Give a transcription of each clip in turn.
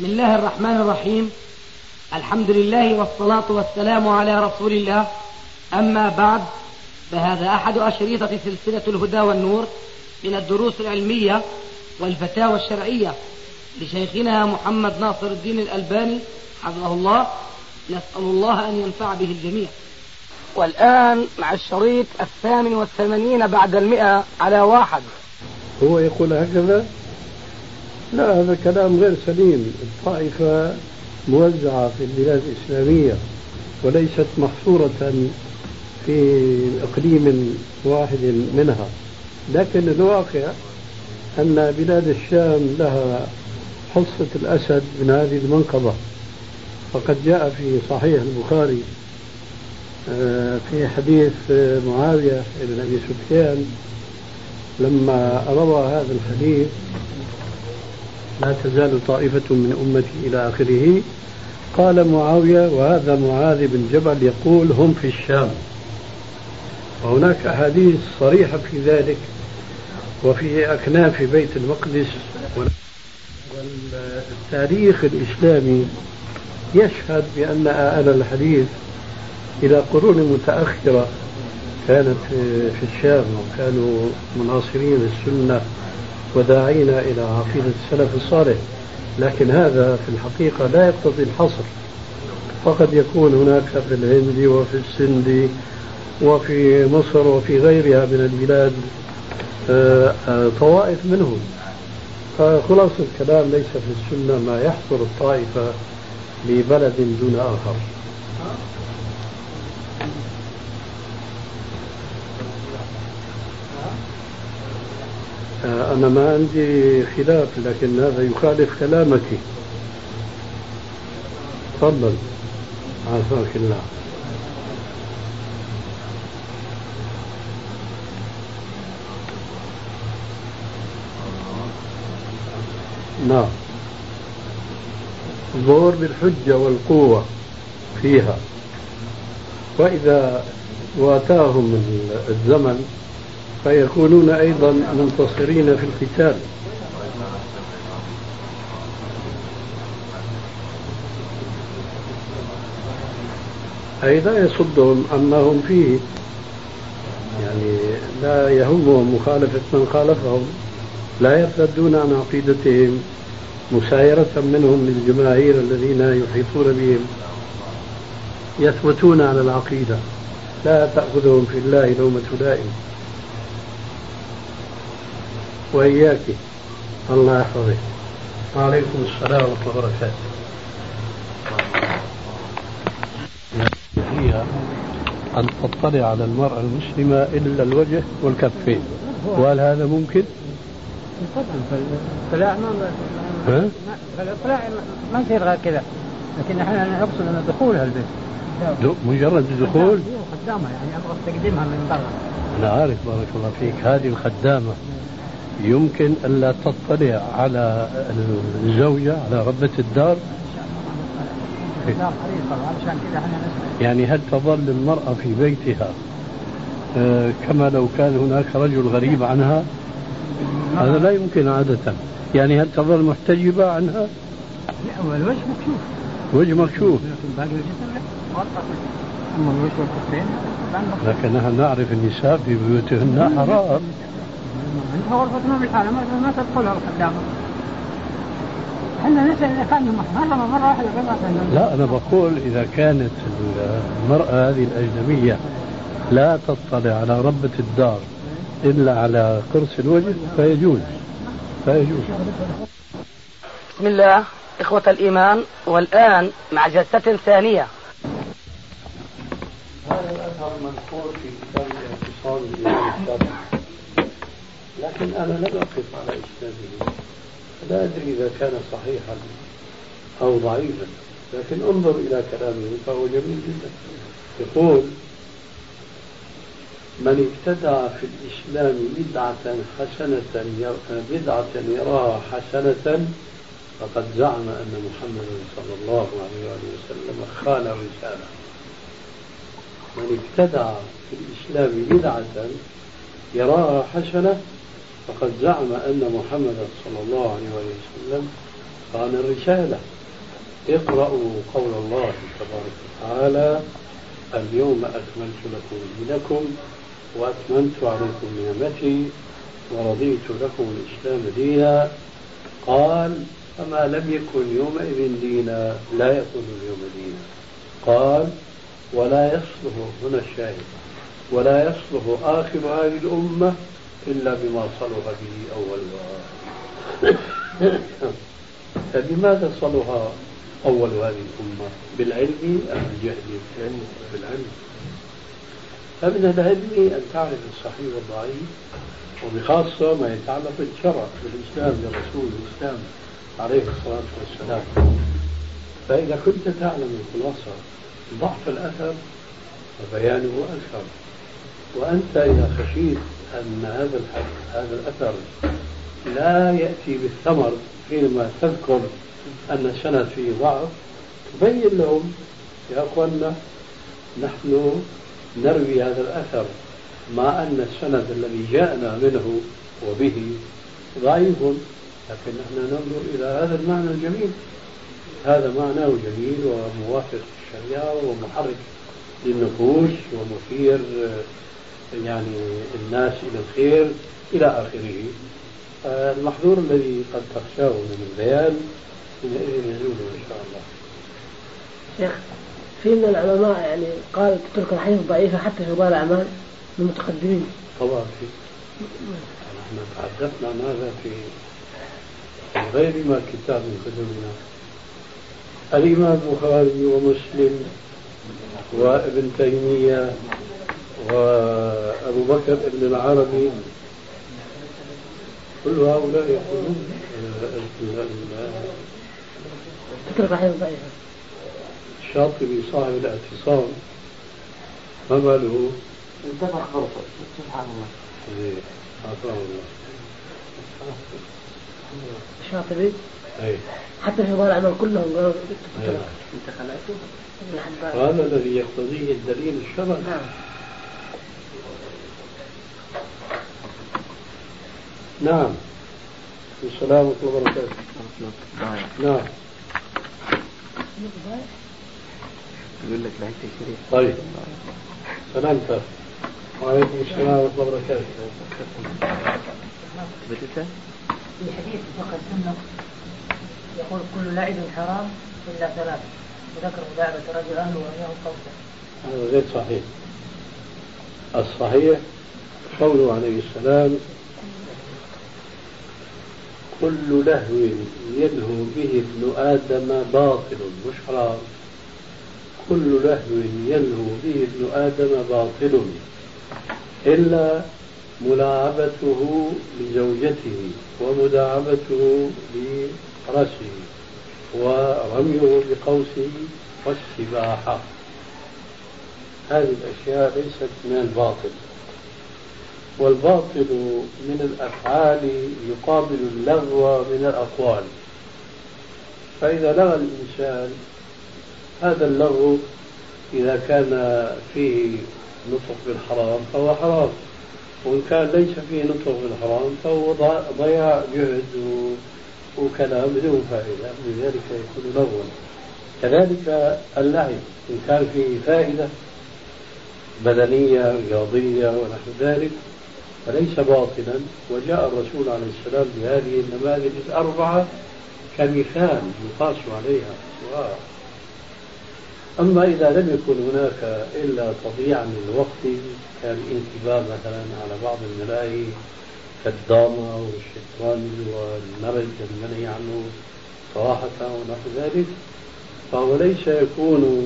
بسم الله الرحمن الرحيم. الحمد لله والصلاة والسلام على رسول الله. أما بعد، فهذا أحد أشريطة سلسلة الهدى والنور من الدروس العلمية والفتاوى الشرعية لشيخنا محمد ناصر الدين الألباني حفظه الله. نسأل الله أن ينفع به الجميع. والآن مع الشريط 88 بعد 100 على 1. هو يقول هكذا؟ لا، هذا كلام غير سليم. الطائفة موزعة في البلاد الإسلامية وليست محصورة في إقليم واحد منها، لكن الواقع أن بلاد الشام لها حصة الأسد من هذه المنقبة. فقد جاء في صحيح البخاري في حديث معاوية بن أبي سفيان لما روى هذا الحديث: لا تزال طائفة من أمتي إلى آخره. قال معاوية، وهذا معاذ بن جبل يقول: هم في الشام. وهناك أحاديث صريحة في ذلك وفي أكناف بيت المقدس. والتاريخ الإسلامي يشهد بأن أهل الحديث إلى قرون متأخرة كانت في الشام، وكانوا مناصرين للسنة وداعين إلى عقيدة السلف الصالح. لكن هذا في الحقيقة لا يقتضي الحصر، فقد يكون هناك في الهند وفي السند وفي مصر وفي غيرها من البلاد طوائف منهم. فخلاص الكلام ليس في السنة ما يحصر الطائفة لبلد دون آخر. أنا ما عندي خلاف، لكن هذا يخالف كلامك. تفضل. عافاك الله. نعم، الظهور بالحجة والقوة فيها، وإذا واتاهم الزمن فيكونون أيضا منتصرين في القتال. أي لا يصدهم عما هم فيه، يعني لا يهمهم مخالفة من خالفهم، لا يرتدون عن عقيدتهم مسايرة منهم للجماهير الذين يحيطون بهم، يثبتون على العقيدة، لا تأخذهم في الله لومة لائم. وإياك، الله يحفظك. وعليكم السلام ورحمة الله وبركاته. هي أن تطلع على المرأة المسلمة إلا الوجه والكفين، وهل هذا ممكن؟ فلا ما يصير غير كذا، لكن احنا نقصد ان دخولها البيت مجرد الدخول خدامة، يعني أبغى تقديمها من برا. أنا عارف، بارك الله فيك. هذه الخدامة يمكن ألا تطلع على الزوجة، على ربة الدار؟ يعني هل تظل المرأة في بيتها كما لو كان هناك رجل غريب عنها؟ هذا لا يمكن عادة. يعني هل تظل محتجبة عنها؟ لا، الوجه مكشوف. وجه مكشوف، لكن نحن نعرف النساء في بيوتهن حرام. انت غرفتنا بالحالة ما تدخلها الخدامة. احنا نسأل إذا كان مرة واحدة. لا، أنا بقول إذا كانت المرأة هذه الأجنبية لا تطلع على ربة الدار إلا على قرص الوجه فيجوز. بسم الله إخوة الإيمان، والآن مع جلسة ثانية. هذا الأثر منشور في كتاب الاعتصام بالإسلام، لكن أنا لم أقف على إسناده، لا أدري إذا كان صحيحا أو ضعيفا، لكن انظر إلى كلامه فهو جميل جدا. يقول: من ابتدع في الإسلام بدعة يراها حسنة فقد زعم أن محمدا صلى الله عليه وسلم خان الرسالة. من ابتدع في الإسلام بدعة يراها حسنة فقد زعم أن محمدا صلى الله عليه وسلم عن الرسالة. اقرأوا قول الله تبارك وتعالى: اليوم أكملت لكم دينكم وأتممت عليكم نعمتي ورضيت لكم الإسلام دينا. قال: فما لم يكن يومئذ دينا لا يكون اليوم دينا. قال: ولا يصلح، هنا الشاهد، ولا يصلح آخر هذه الأمة إلا بما صلح به أولها. فبماذا صلح أول هذه الأمة؟ بالعلم أم بالجهل؟ بالعلم. فمن العلم أن تعرف الصحيح والضعيف، وبخاصة ما يتعلق بالشرع بالإسلام لرسول الإسلام عليه الصلاة والسلام. فإذا كنت تعلم الخلاصة ضعف الأثر فبيانه أكثر. وأنت إذا خشيت أن هذا الأثر لا يأتي بالثمر حينما تذكر أن السند فيه ضعف، تبين لهم: يا أخوانا، نحن نروي هذا الأثر مع أن السند الذي جاءنا منه وبه ضعيف، لكن نحن ننظر إلى هذا المعنى الجميل. هذا معناه جميل وموافق للشريعة ومحرك للنفوس ومثير يعني الناس إلى الخير إلى آخره. المحظور الذي قد تخشاه من البيان يزول إن شاء الله. شيخ، في من العلماء يعني قال تترك الحديث ضعيفة حتى في بعض الأعمال المتقدمين. طبعا في، نحن تحدثنا عن هذا في غير ما كتاب من كتبنا. الإمام البخاري ومسلم وابن تيمية وأبو بكر ابن العربي، كل هؤلاء يقولون تترك الحديث ضعيفة. الشاطبي صاحب الاعتصام ما باله؟ انتفع خرطة. سبحان الله. عفوا الله. الشاطبي أي حتى في بعض الأعمال كلهم قالوا أي. انت خلعته. هذا الذي يقتضيه الدليل الشرعي. نعم. السلام ورحمة الله وبركاته. نعم. يقول لك بعد الشريف. طيب. سلامتك. وعليكم السلام ورحمة الله وبركاته. بدأت؟ في حديث فقه السنة يقول: كل لعب حرام إلا ثلاث، وذكر مداعبة الرجل أهله ورميه قوسه. هذا غير صحيح. الصحيح قوله عليه السلام: كل لهو يلهو به ابن آدم باطل، مش حرام. كل لهو يلهو به ابن آدم باطل إلا ملاعبته لزوجته ومداعبته لرأسه ورميه بقوسه والسباحة. هذه الأشياء ليست من الباطل، والباطل من الأفعال يقابل اللغو من الأقوال. فإذا لغى الإنسان، هذا اللغو إذا كان فيه نطق بالحرام فهو حرام، وإن كان ليس فيه نطق بالحرام فهو ضياع جهد وكلام بدون فائدة، لذلك يكون لغوا. كذلك اللعب إن كان فيه فائدة بدنية رياضية ونحو ذلك فليس باطلا. وجاء الرسول عليه السلام بهذه النماذج الأربعة كمثال يقاس عليها. أما إذا لم يكن هناك إلا تضييع من الوقت كالانتباه مثلا على بعض الملاهي كالدامة والشطرنج والنرد المنهي عنه صراحة ونحو ذلك، فهو ليس يكون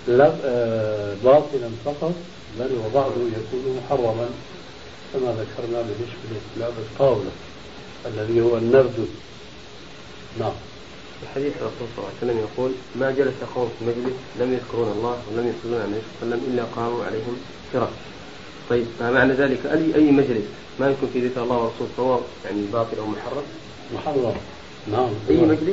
باطلا فقط، بل وبعضه يكون محرما كما ذكرنا بالنسبة للعب الطاولة الذي هو النرد. نعم. في حديث الرسول صلى الله عليه وسلم يقول: ما جلس قوم في مجلس لم يذكرون الله ولم يصلون على النبي صلى الله عليه وسلم إلا قاموا عليهم شرك. طيب، معنى ذلك أي مجلس ما يكون في ذكر الله ورسوله فهو يعني باطل أو محرم؟ محرم. نعم. أي مجلس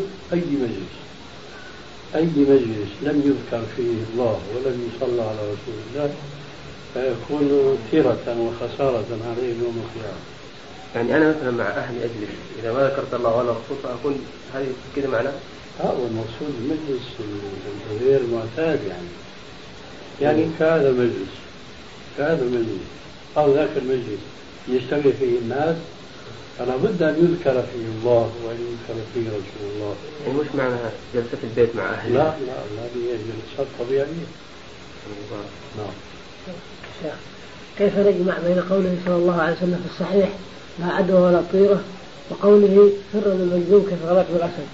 لم يذكر فيه الله ولم يصلى على رسول الله فيكون تيرة وخسارة عليه يوم القيامة. يعني أنا مثلا مع أهلي أجلس، إذا ما ذكرت الله ولا رسول فأكون هذه كده معناه؟ هو المقصود المجلس غير معتاد يعني كهذا مجلس أو ذاك المجلس يجتمع فيه الناس، فلا بد أن يذكر فيه الله وأن يذكر فيه رسول الله. ومش معنى جلسة البيت مع أهلي؟ لا هذه جلسات طبيعية. نعم. شيخ، كيف نجمع بين قوله صلى الله عليه وسلم في الصحيح لا عدوى ولا طيرة وقوله فر من المجذوب كيف غلط بالأسد؟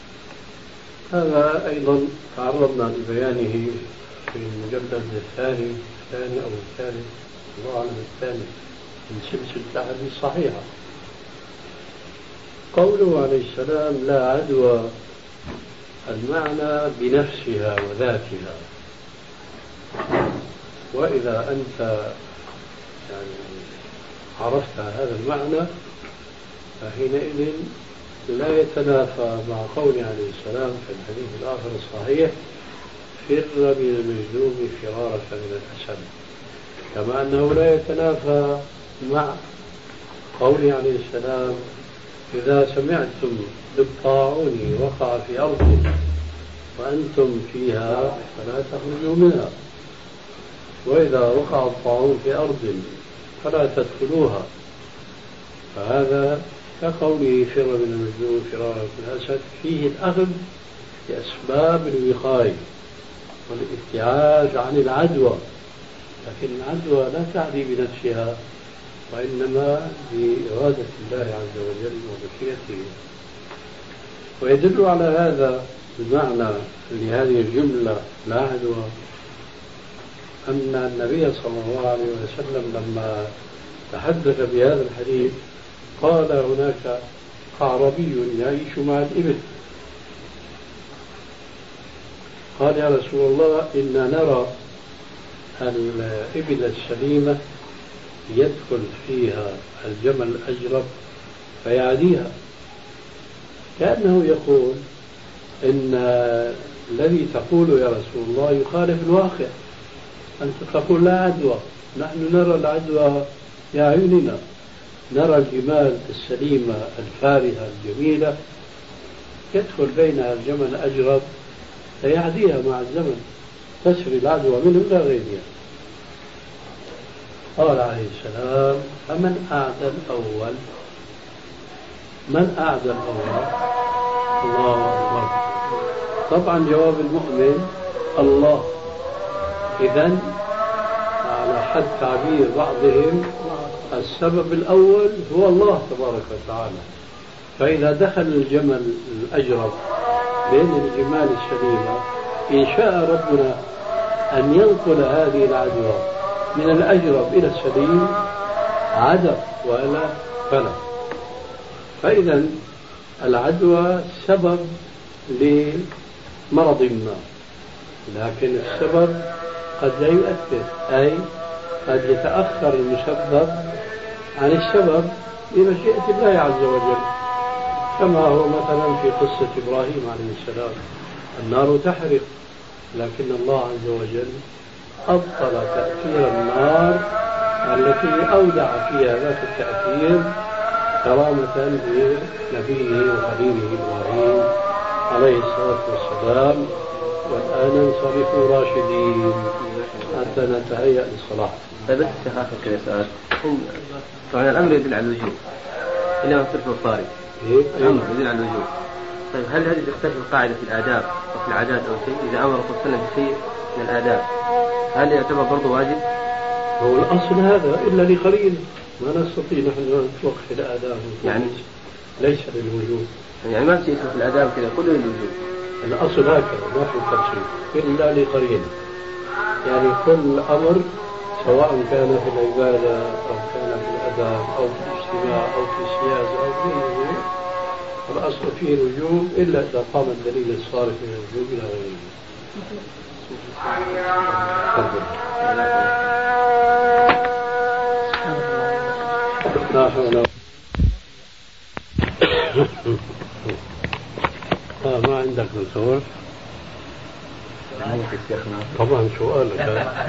هذا أيضا تعرضنا لبيانه في المجلد الثاني أو الثالث، الله أعلم الثاني، من سلسلة الأحاديث الصحيحة. قوله عليه السلام لا عدوى، المعنى بنفسها وذاتها، وإذا أنت عرفت هذا المعنى فحينئذ لا يتنافى مع قول عليه السلام في الحديث الآخر الصحيح فر من المجذوم فرارك من الأسد، كما أنه لا يتنافى مع قول عليه السلام إذا سمعتم بالطاعون وقع في أرض وأنتم فيها فلا تخرجوا منها، وإذا وقع الطاعون في أرض فلا تدخلوها. فهذا كقوله فر من المجذوم فرارك من الأسد، فيه الأخذ بأسباب الوقاية والابتعاد عن العدوى، لكن العدوى لا تعني بنفسها وإنما بإرادة الله عز وجل ومشيئته. ويدل على هذا المعنى لهذه الجملة لا عدوى أن النبي صلى الله عليه وسلم لما تحدث بهذا الحديث قال هناك أعرابي يعيش مع الإبل، قال يا رسول الله إنا نرى الإبل السليمة يدخل فيها الجمل الأجرب فيعديها، كأنه يقول إن الذي تقوله يا رسول الله يخالف الواقع، أنت تقول لا عدوى، نحن نرى العدوى بأعيننا، نرى الجمال السليمة الفارهة الجميلة يدخل بينها الجمل الأجرب فيعديها مع الزمن، تسري العدوى منه لا غيرها. قال عليه السلام فمن أعدى الأول؟ من أعدى الأول؟ الله أكبر. طبعا جواب المؤمن الله. إذن على حد تعبير بعضهم السبب الأول هو الله تبارك وتعالى، فإذا دخل الجمل الأجرب بين الجمال السليمة إن شاء ربنا أن ينقل هذه العدوى من الأجرب إلى السليم عدى، وإلا فلا. فإذا العدوى سبب لمرض ما، لكن السبب قد لا يؤثر، أي قد يتأخر المسبب عن السبب بمشيئة الله عز وجل، كما هو مثلا في قصة إبراهيم عليه السلام، النار تحرق لكن الله عز وجل أبطل تأثير النار التي أودع فيها ذات التأثير كرامة لنبيه وخليله إبراهيم عليه الصلاة والسلام. والآن انصرفوا راشدين حتى نتهيأ للصلاة. طيب بس الشيخ كذا سؤال، طبعا الأمر يدل على الوجوب إلا ما صرف الطارئ، الأمر يدل على الوجوب. طيب هل هذه تختلف القاعدة في الآداب أو في العادات أو شيء؟ إذا أمر الرسول صلى الله عليه وسلم بشيء من الآداب هل يعتبر برضه واجب؟ هو الأصل هذا إلا لقرينة، ما نستطيع نحن أن نتوقف الآداب يعني ليس للوجوب، يعني ما في شيء في الآداب كذا كله للوجوب. الأصل هكذا ما في تفصيل إلا لقرينة، يعني كل أمر سواء كان في العبادة أو كان في الأداب أو في الاجتماع أو في السياسة أو في غيره الأصل فيه الوجوب إلا إذا قام الدليل الصارف من الوجوب إلى غيره. لا حول ما عندك دكتور؟ طبعا سؤالك.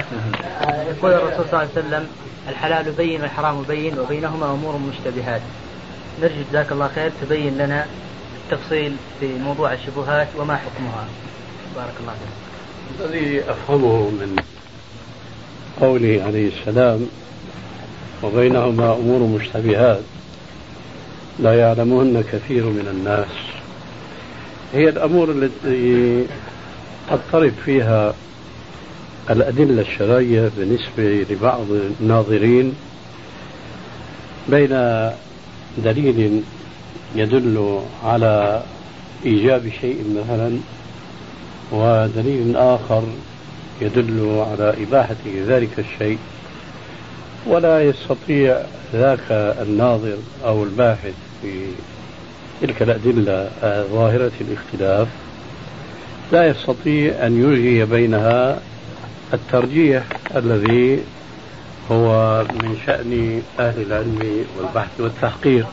يقول الرسول صلى الله عليه وسلم الحلال بين والحرام بين وبينهما أمور مشتبهات، نرجو جزاك الله خير تبين لنا التفصيل في موضوع الشبهات وما حكمها. بارك الله فيك. الذي أفهمه من قوله عليه السلام وبينهما أمور مشتبهات لا يعلمهن كثير من الناس، هي الأمور التي تضطرب فيها الأدلة الشرعية بالنسبة لبعض الناظرين بين دليل يدل على إيجاب شيء مثلا ودليل آخر يدل على إباحة ذلك الشيء، ولا يستطيع ذاك الناظر أو الباحث في تلك الأدلة ظاهرة الاختلاف لا يستطيع أن يلغي بينها الترجيح الذي هو من شأن أهل العلم والبحث والتحقيق،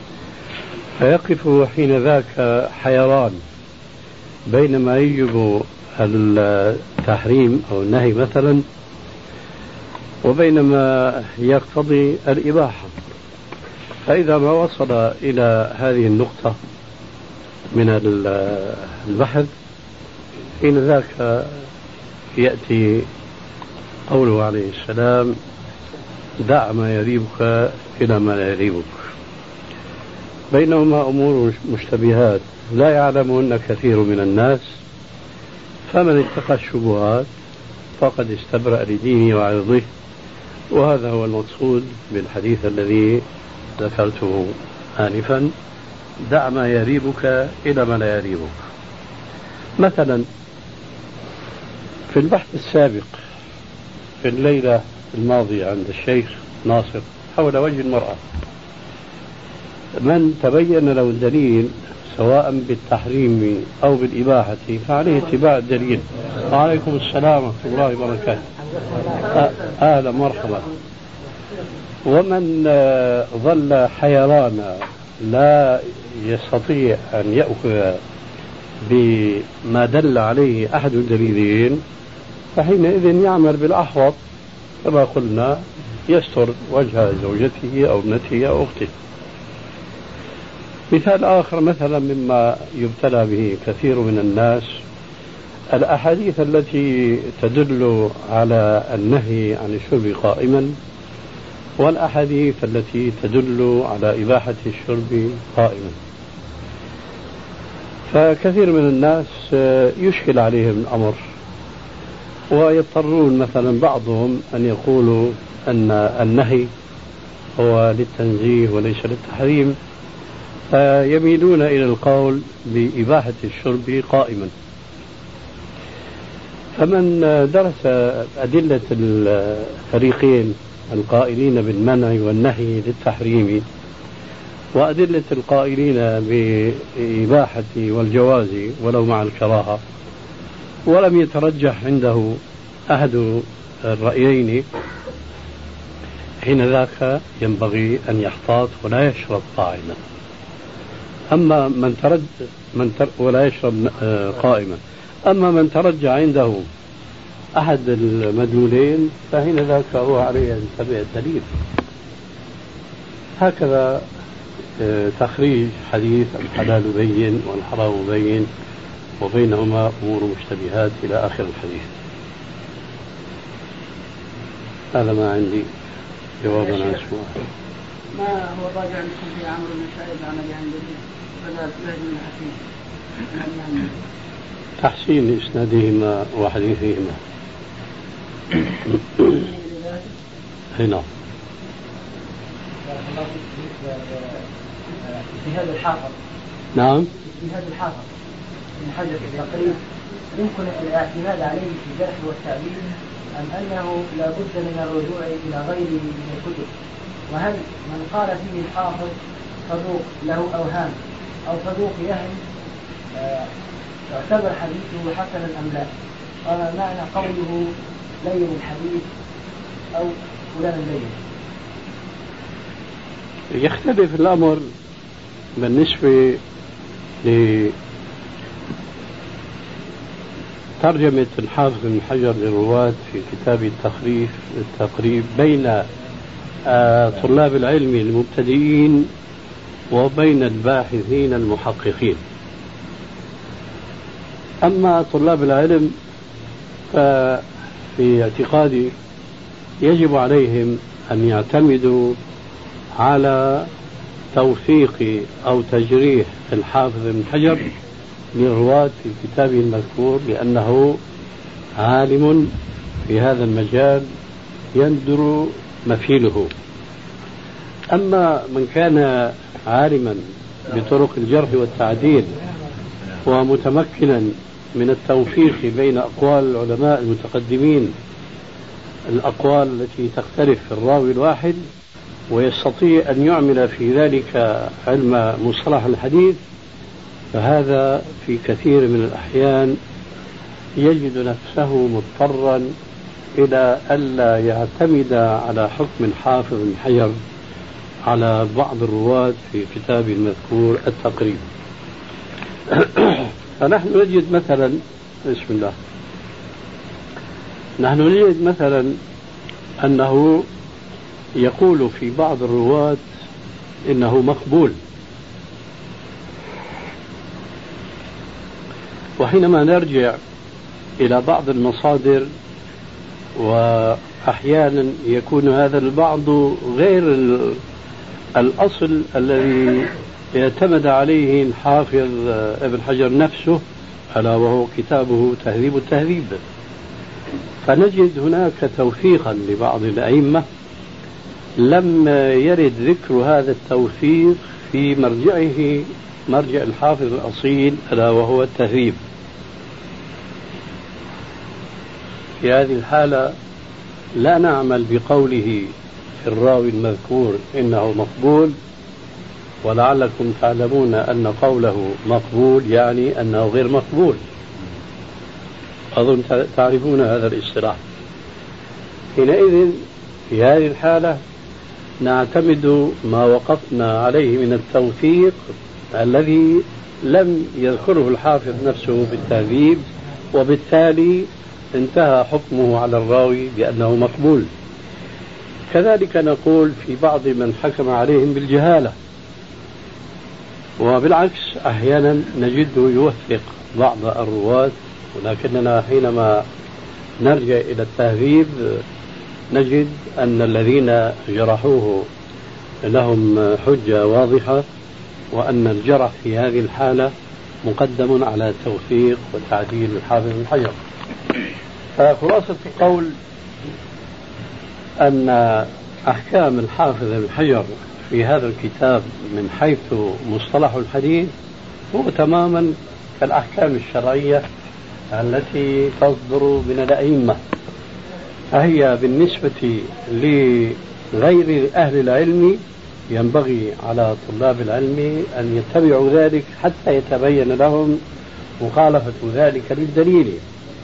فيقف حين ذاك حيران بين ما يجب التحريم أو النهي مثلا وبين ما يقتضي الإباحة. فإذا ما وصل إلى هذه النقطة من البحث حين ذاك يأتي قوله عليه السلام دع ما يريبك إلى ما لا يريبك. بينهما أمور مشتبهات لا يعلمهن كثير من الناس، فمن اتقى الشبهات فقد استبرأ لدينه وعرضه، وهذا هو المقصود بالحديث الذي ذكرته آنفا دع ما يريبك إلى ما لا يريبك. مثلا في البحث السابق في الليلة الماضية عند الشيخ ناصر حول وجه المرأة، من تبين له الدليل سواء بالتحريم أو بالإباحة فعليه اتباع الدليل. وعليكم السلام ورحمة الله وبركاته. أهلا مرحبا. ومن ظل حيرانا لا يستطيع أن يأخذ بما دل عليه أحد الدليلين فحينئذ يعمل بالأحوط كما قلنا يستر وجه زوجته أو ابنته أو أخته. مثال آخر مثلا مما يبتلى به كثير من الناس الأحاديث التي تدل على النهي عن الشرب قائما والأحاديث التي تدل على إباحة الشرب قائما. فكثير من الناس يشكل عليهم الأمر ويضطرون مثلا بعضهم أن يقولوا أن النهي هو للتنزيه وليس للتحريم، فيميلون إلى القول بإباحة الشرب قائما. فمن درس أدلة الفريقين القائلين بالمنع والنهي للتحريم وأدلة القائلين بإباحة والجواز ولو مع الكراهة ولم يترجح عنده أحد الرأيين، حين ذاك ينبغي أن يحتاط ولا يشرب قائما. أما ولا يشرب قائما. أما من ترجع عنده أحد المدلولين فحين ذاك هو عليه أن يتبع الدليل. هكذا تخريج حديث الحلال بين والحرام بين وبينهما أمور مشتبهات إلى آخر الحديث. هذا ما عندي جواب عن سؤال. ما هو الراجع لكم في عمرو بن شعيب عمل عن بدأ زهد بن حكيم تحسين إسنادهما وحديثهما. هنا في هذا الحافظ. نعم في هذا الحافظ من حجر التقريب يمكن الاعتماد عليه في الجرح والتعديل أم أنه لا بد من الرجوع إلى غيره من الكتب؟ وهل من قال فيه الحافظ صدوق له أوهام أو صدوق يهم يعتبر حديثه حسنا أم لا؟ وما معنى قوله لين الحديث أو فلان لين؟ يختلف الأمر بالنسبة لترجمة الحافظ بن حجر للرواة في كتاب التقريب بين طلاب العلم المبتدئين وبين الباحثين المحققين. أما طلاب العلم ففي اعتقادي يجب عليهم أن يعتمدوا على توثيق أو تجريح الحافظ ابن حجر للرواة في كتابه المذكور، لأنه عالم في هذا المجال يندر مثيله. أما من كان عالما بطرق الجرح والتعديل ومتمكنا من التوفيق بين أقوال العلماء المتقدمين، الأقوال التي تختلف في الراوي الواحد، ويستطيع أن يعمل في ذلك علم مصطلح الحديث، فهذا في كثير من الأحيان يجد نفسه مضطرا إلى ألا يعتمد على حكم الحافظ بن حجر على بعض الرواة في كتابه المذكور التقريب. فنحن نجد مثلا بسم الله نحن نجد مثلا أنه يقول في بعض الرواة إنه مقبول، وحينما نرجع إلى بعض المصادر وأحيانا يكون هذا البعض غير الأصل الذي اعتمد عليه الحافظ ابن حجر نفسه، ألا وهو كتابه تهذيب التهذيب، فنجد هناك توثيقا لبعض الأئمة لم يرد ذكر هذا التوثيق في مرجعه، مرجع الحافظ الأصيل ألا وهو التهذيب. في هذه الحالة لا نعمل بقوله في الراوي المذكور إنه مقبول، ولعلكم تعلمون أن قوله مقبول يعني أنه غير مقبول، أظن تعرفون هذا الاصطلاح. حينئذ في هذه الحالة نعتمد ما وقفنا عليه من التوثيق الذي لم يذكره الحافظ نفسه بالتهذيب، وبالتالي انتهى حكمه على الراوي بأنه مقبول. كذلك نقول في بعض من حكم عليهم بالجهالة، وبالعكس أحيانا نجده يوثق بعض الرواة، ولكننا حينما نرجع إلى التهذيب نجد أن الذين جرحوه لهم حجة واضحة، وأن الجرح في هذه الحالة مقدم على التوثيق والتعديل الحافظ بن حجر. فخلاصة القول أن أحكام الحافظ بن حجر في هذا الكتاب من حيث مصطلح الحديث هو تماما كالأحكام الشرعية التي تصدر من الأئمة، فهي بالنسبة لغير أهل العلم ينبغي على طلاب العلم أن يتبعوا ذلك حتى يتبين لهم مخالفة ذلك للدليل.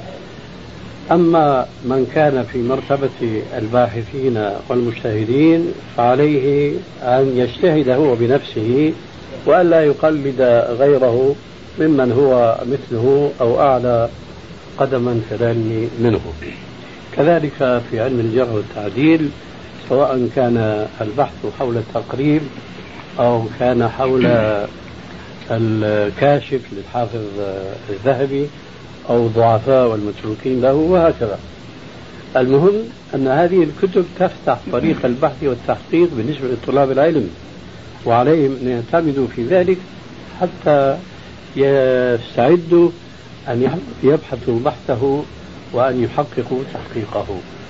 أما من كان في مرتبة الباحثين والمجتهدين فعليه أن يجتهد هو بنفسه وألا يقلد غيره ممن هو مثله أو أعلى قدما في العلم منه. كذلك في علم الجرح والتعديل، سواء كان البحث حول التقريب أو كان حول الكاشف للحافظ الذهبي أو ضعفاء والمتروكين له وهكذا. المهم أن هذه الكتب تفتح طريق البحث والتحقيق بالنسبة لطلاب العلم، وعليهم أن يعتمدوا في ذلك حتى يستعدوا أن يبحثوا بحثه وأن يحققوا تحقيقه.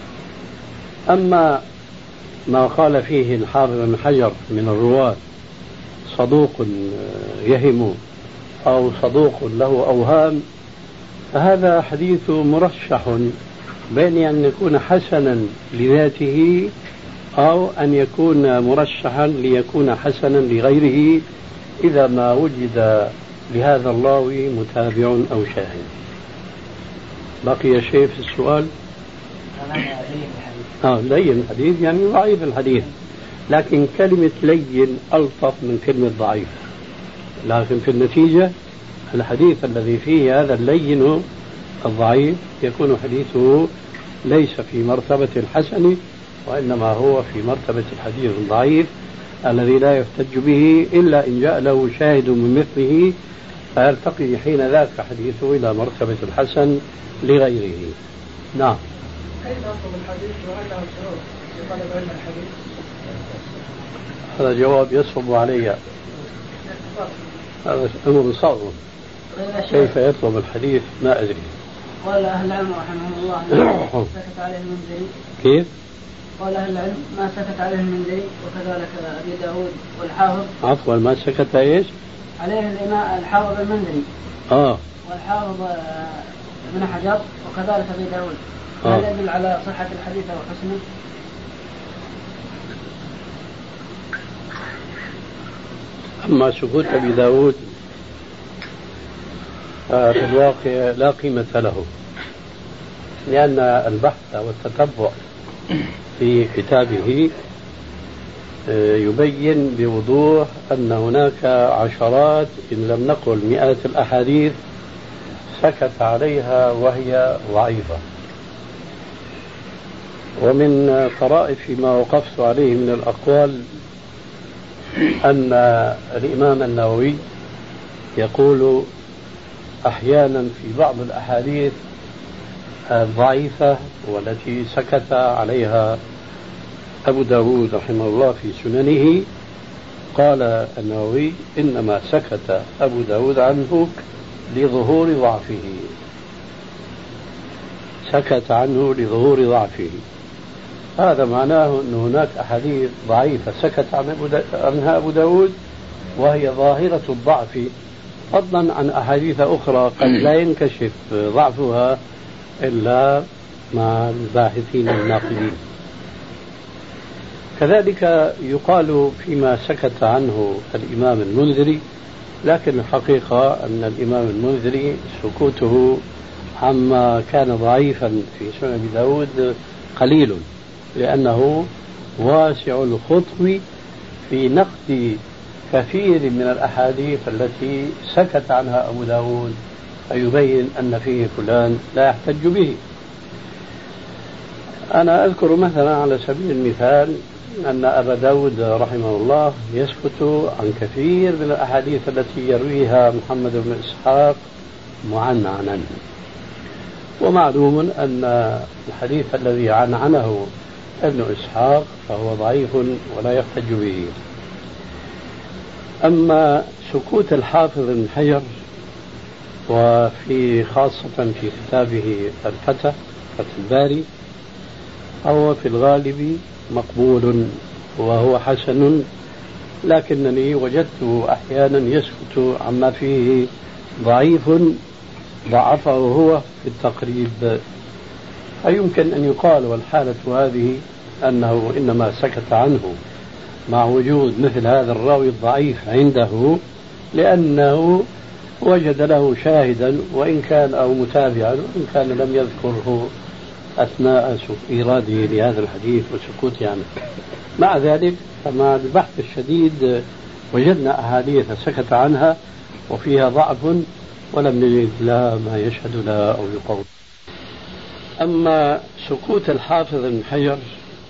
أما ما قال فيه الحافظ بن حجر من الرواة صدوق يهم أو صدوق له أوهام، فهذا حديث مرشح بين أن يكون حسنا لذاته أو أن يكون مرشحا ليكون حسنا لغيره إذا ما وجد لهذا الراوي متابع أو شاهد. بقي شيء في السؤال؟ لين الحديث يعني ضعيف الحديث، لكن كلمة لين ألطف من كلمة ضعيف، لكن في النتيجة الحديث الذي فيه هذا اللين الضعيف يكون حديثه ليس في مرتبة الحسن، وإنما هو في مرتبة الحديث الضعيف، الذي لا يحتج به إلا إن جاء له شاهد من مثله، فيرتقي حين ذاك حديثه إلى مرتبة الحسن لغيره. نعم. كيف يطلب الحديث وهل له شروط في طلب علم الحديث؟ هذا جواب يصعب علي، هذا أمر صعب. كيف يطلب الحديث ما أدري. قال أهل العلم رحمهم الله سكت عليه المنذري. كيف؟ قال أهل العلم ما سكت عليه المنذري وكذلك أبي داود والحافظ. عفوا، ما سكت إيش؟ عليه الإمام الحافظ المنذري. والحافظ ابن حجر وكذلك أبي داود. هل يدل على صحة الحديث وحسنه؟ أما سكوت أبي داود في الواقع لا قيمة له، لأن البحث والتتبع في كتابه يبين بوضوح أن هناك عشرات إن لم نقل مئات الأحاديث سكت عليها وهي ضعيفة. ومن طرائف ما وقفت عليه من الأقوال أن الإمام النووي يقول أحيانا في بعض الأحاديث الضعيفة والتي سكت عليها أبو داود رحمه الله في سننه، قال النووي إنما سكت أبو داود عنه لظهور ضعفه، سكت عنه لظهور ضعفه. هذا معناه أن هناك أحاديث ضعيفة سكت عنها أبو داود وهي ظاهرة الضعف، فضلا عن أحاديث أخرى قد لا ينكشف ضعفها إلا مع الباحثين الناقدين. كذلك يقال فيما سكت عنه الإمام المنذري، لكن الحقيقة أن الإمام المنذري سكوته عما كان ضعيفا في سنن أبي داود قليل، لأنه واسع الخطو في نقد كثير من الأحاديث التي سكت عنها أبو داود، فيبين أن فيه فلان لا يحتج به. أنا أذكر مثلا على سبيل المثال أن أبا داود رحمه الله يسكت عن كثير من الأحاديث التي يرويها محمد بن إسحاق معنعنا، ومعلوم أن الحديث الذي عنعنه ابن إسحاق فهو ضعيف ولا يحتج به. أما سكوت الحافظ بن حجر وفي خاصة في كتابه الفتح فتح الباري، هو في الغالب مقبول وهو حسن، لكنني وجدته أحيانا يسكت عما فيه ضعيف ضعفه هو في التقريب. فيمكن أن يقال والحالة هذه أنه إنما سكت عنه مع وجود مثل هذا الراوي الضعيف عنده لأنه وجد له شاهدا وإن كان أو متابعا وإن كان لم يذكره أثناء إيراده لهذا الحديث وسكوته عنه. مع ذلك فمع البحث الشديد وجدنا أحاديث سكت عنها وفيها ضعف ولم نجد لها ما يشهد لها أو يقول. أما سكوت الحافظ بن حجر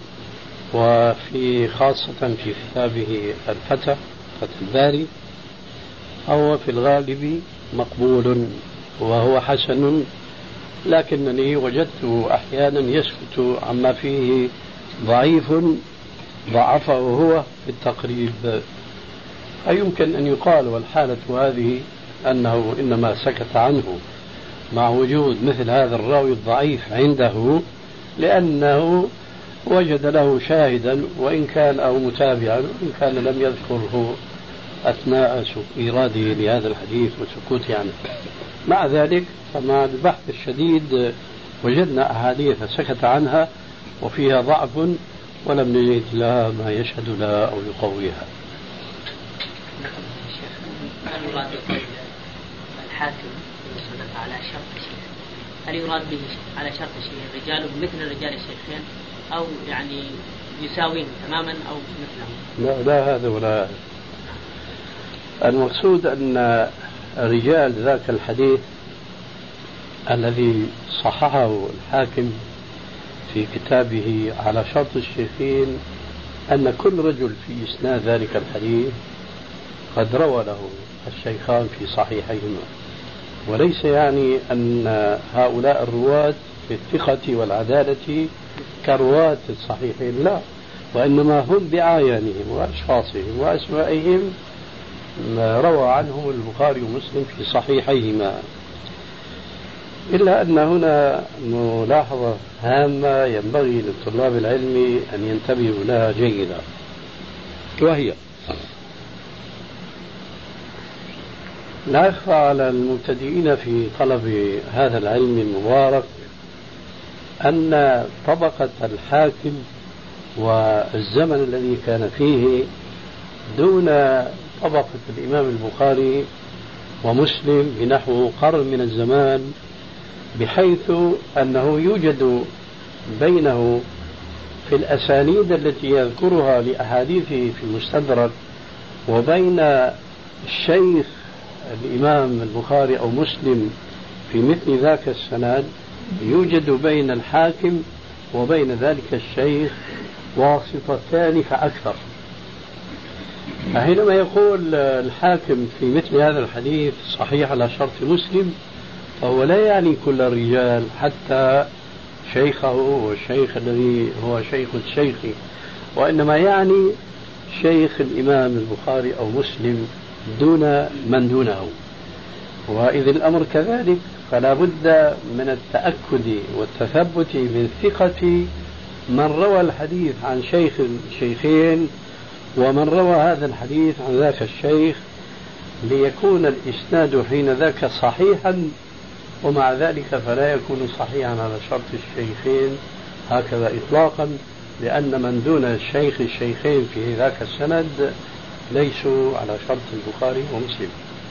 وفي خاصة في كتابه الفتح فتح الباري، هو في الغالب مقبول وهو حسن، لكنني وجدته أحيانا يسكت عما فيه ضعيف ضعفه هو في التقريب. فيمكن أن يقال والحالة هذه أنه إنما سكت عنه مع وجود مثل هذا الراوي الضعيف عنده لأنه وجد له شاهدا وإن كان أو متابعا وإن كان لم يذكره أثناء إيراده لهذا الحديث وسكوته عنه. مع ذلك فمع البحث الشديد وجدنا أحاديث سكت عنها وفيها ضعف ولم نجد لها ما يشهد لها أو يقويها. هل يراد الحاكم يصنف على شرط شيء؟ هل يراد به على شرط شيء رجاله مثل رجال الشيخين أو يعني يساوين تماما أو مثلهم؟ لا هذا ولا هذا. المقصود أن رجال ذاك الحديث الذي صححه الحاكم في كتابه على شرط الشيخين أن كل رجل في إسناد ذلك الحديث قد روى له الشيخان في صحيحيهما، وليس يعني أن هؤلاء الرواة في الثقة والعدالة كرواة الصحيحين، لا، وإنما هم بعيانهم وأشخاصهم وأسمائهم روى عنهم البخاري ومسلم في صحيحيهما. إلا أن هنا ملاحظة هامة ينبغي للطلاب العلم أن ينتبهوا لها جيدا، وهي لا يخفى على المبتدئين في طلب هذا العلم المبارك أن طبقة الحاكم والزمن الذي كان فيه دون طبقة الإمام البخاري ومسلم بنحو قرن من الزمان، بحيث أنه يوجد بينه في الأسانيد التي يذكرها لأحاديثه في المستدرك وبين الشيخ الإمام البخاري أو مسلم في مثل ذاك السند، يوجد بين الحاكم وبين ذلك الشيخ واسطتان فأكثر. فحينما يقول الحاكم في مثل هذا الحديث صحيح على شرط مسلم، فهو لا يعني كل الرجال حتى شيخه والشيخ الذي هو شيخ الشيخ، وإنما يعني شيخ الإمام البخاري أو مسلم دون من دونه. وإذ الأمر كذلك فلا بد من التأكد والتثبت من ثقة من روى الحديث عن شيخ الشيخين ومن روى هذا الحديث عن ذاك الشيخ، ليكون الإسناد حين ذاك صحيحا، ومع ذلك فلا يكون صحيحا على شرط الشيخين هكذا إطلاقا، لأن من دون الشيخ الشيخين في ذاك السند ليسوا على شرط البخاري ومسلم.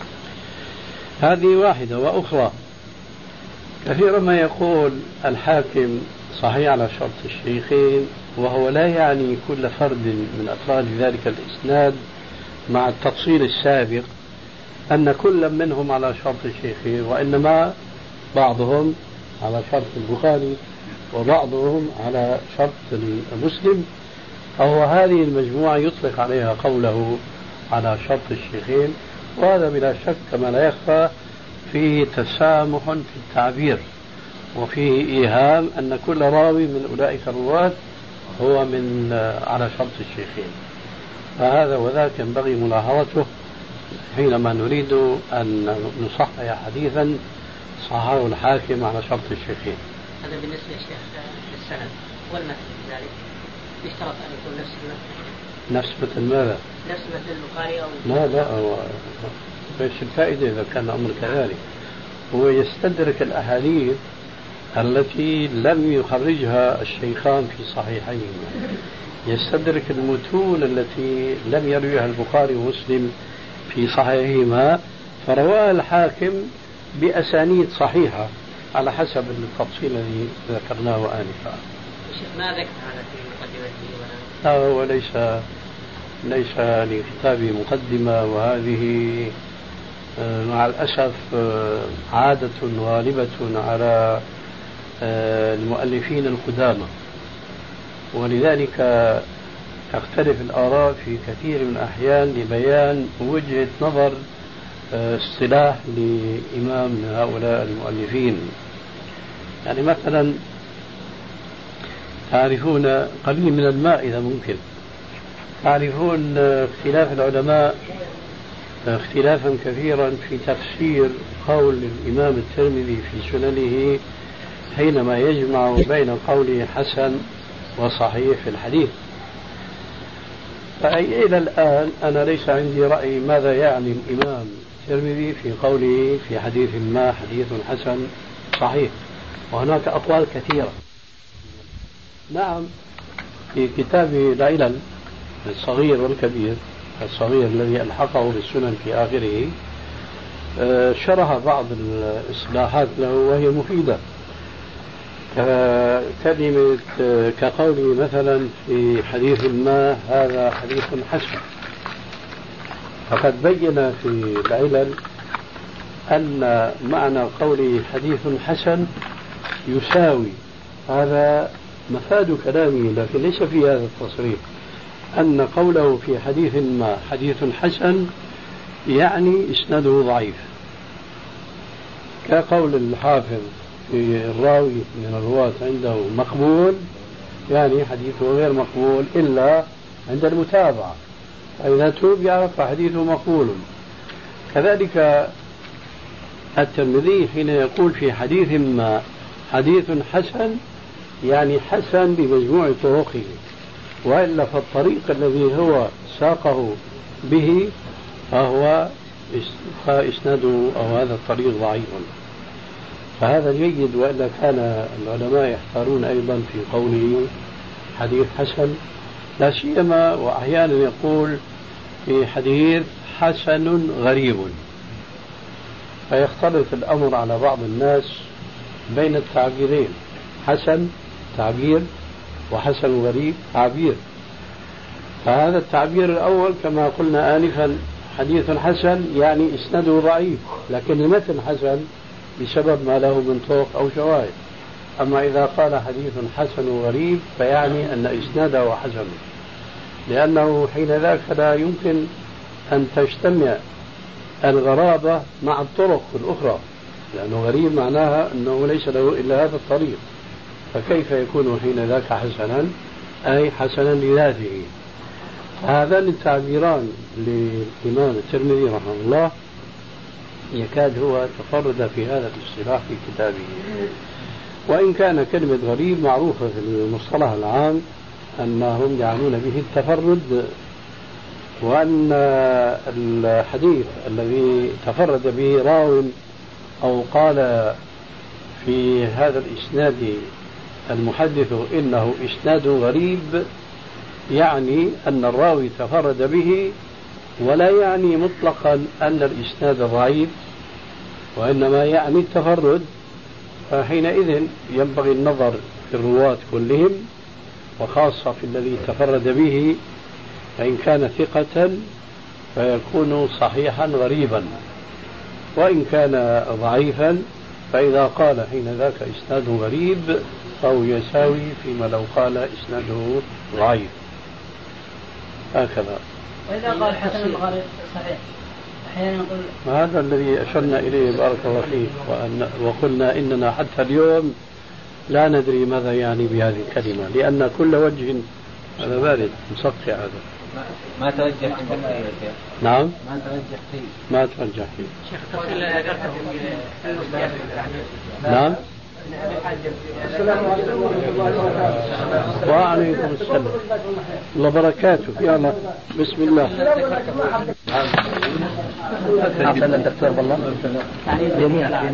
هذه واحدة. وأخرى، كثيرا ما يقول الحاكم صحيح على شرط الشيخين، وهو لا يعني كل فرد من أفراد ذلك الإسناد، مع التفصيل السابق أن كل منهم على شرط الشيخين، وإنما بعضهم على شرط البخاري وبعضهم على شرط المسلم، فهو هذه المجموعة يطلق عليها قوله على شرط الشيخين. وهذا بلا شك كما لا يخفى فيه تسامح في التعبير، وفيه إيهام أن كل راوي من أولئك الرواة هو من على شرط الشيخين. فهذا وذاك ينبغي ملاحظته حينما نريد أن نصحح حديثا صححه الحاكم على شرط الشيخين. هذا بالنسبة للشيخ السند والمتن ذلك يشترط أن يكون نفس المتن. نفس مثل ماذا؟ نفس مثل البخاري أو لا ايش الفائدة إذا كان الأمر كذلك؟ هو يستدرك الأحاديث التي لم يخرجها الشيخان في صحيحيهما، يستدرك المتون التي لم يرويها البخاري ومسلم في صحيحهما، فرواها الحاكم بأسانيد صحيحة على حسب التفصيل الذي ذكرناه آنفا. ما ذكر هذا في مقدمته لا، هو ليس لكتابه مقدمة، وهذه مع الأسف عادة غالبة على المؤلفين القدامى، ولذلك تختلف الآراء في كثير من الأحيان لبيان وجهة نظر اصطلاح لإمام من هؤلاء المؤلفين. يعني مثلا تعرفون قليل من الماء إذا ممكن، تعرفون اختلاف العلماء اختلافا كثيرا في تفسير قول الإمام الترمذي في سننه حينما يجمع بين قوله حسن وصحيح في الحديث. فإلى الآن أنا ليس عندي رأي ماذا يعني الإمام الترمذي في قوله في حديث ما حديث حسن صحيح، وهناك أقوال كثيرة. نعم، في كتابه العلل الصغير والكبير، الصغير الذي ألحقه بالسنن في آخره، شرح بعض الإصلاحات له وهي مفيدة، كلمة كقوله مثلا في حديث ما هذا حديث حسن، فقد بين في العلل أن معنى قوله حديث حسن يساوي، هذا مفاد كلامه لكن ليس في هذا التصريح، أن قوله في حديث ما حديث حسن يعني إسناده ضعيف، كقول الحافظ في الراوي من الرواة عنده مقبول، يعني حديثه غير مقبول إلا عند المتابعة، فإذا تابع فحديثه مقبول. كذلك الترمذي حين يقول في حديث ما حديث حسن يعني حسن بمجموع طرقه، وإلا فالطريق الذي هو ساقه به فهو إسناده أو هذا الطريق ضعيف. فهذا جيد، وإلا كان العلماء يحتارون أيضا في قوله حديث حسن، لا سيما وأحيانا يقول في حديث حسن غريب، فيختلط الأمر على بعض الناس بين التعبيرين، حسن تعبير وحسن غريب تعبير. فهذا التعبير الأول كما قلنا آنفا حديث حسن يعني إسناده ضعيف، لكن المتن حسن بسبب ما له من طرق أو شواهد. أما إذا قال حديث حسن غريب فيعني أن إسناده حسن، لأنه حين ذاك لا يمكن أن تجتمع الغرابة مع الطرق الأخرى، لأنه غريب معناها أنه ليس له إلا هذا الطريق، فكيف يكون حين ذاك حسنا أي حسنا لذاته. هذان التعبيران للإمام الترمذي رحمه الله يكاد هو تفرد في هذا الاصطلاح في كتابه، وإن كان كلمة غريب معروفة في المصطلح العام أنهم يعنون به التفرد، وأن الحديث الذي تفرد به راو أو قال في هذا الإسناد المحدث إنه إسناد غريب يعني أن الراوي تفرد به، ولا يعني مطلقا أن الإسناد ضعيف، وإنما يعني التفرد. فحينئذ ينبغي النظر في الرواة كلهم، وخاصة في الذي تفرد به، فإن كان ثقة فيكون صحيحا غريبا، وإن كان ضعيفا فإذا قال حين ذاك إسناده غريب فهو يساوي فيما لو قال إسناده ضعيف، هكذا. وإذا قال حسن الغريب صحيح أحيانا نقول هذا الذي أشرنا إليه بارك الله فيك، وقلنا إننا حتى اليوم لا ندري ماذا يعني بهذه الكلمة، لأن كل وجه هذا بارد مصقع هذا. ما ترجح فيه. نعم ما ترجح فيه. ما ترجح فيه. شيخ التفصيل ذكرته نعم. السلام عليكم ورحمة الله وبركاته. وعليكم السلام وبركاته. يلا بسم الله. أحسن الدكتور والله جميعا.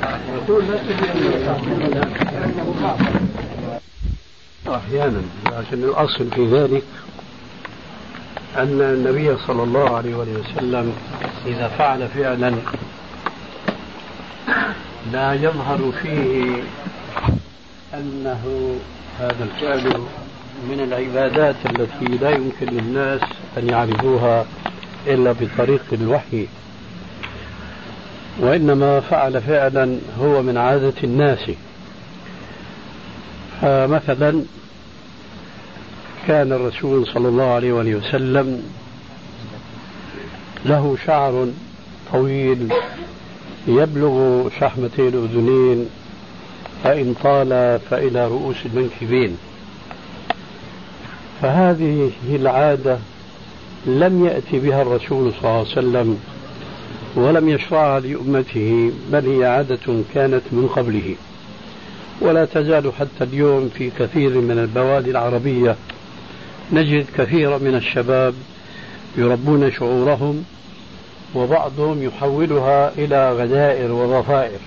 أحيانا، لكن الأصل في ذلك أن النبي صلى الله عليه وسلم إذا فعل فعلا لا يظهر فيه أنه هذا الفعل من العبادات التي لا يمكن للناس أن يعرفوها إلا بطريق الوحي، وإنما فعل فعلا هو من عادة الناس. فمثلا كان الرسول صلى الله عليه وسلم له شعر طويل يبلغ شحمتي الأذنين، فإن طال فإلى رؤوس المنكبين، فهذه العادة لم يأتي بها الرسول صلى الله عليه وسلم ولم يشرعها لأمته، بل هي عادة كانت من قبله، ولا تزال حتى اليوم في كثير من البوادي العربية نجد كثيرا من الشباب يربون شعورهم، وبعضهم يحولها إلى غدائر وضفائر.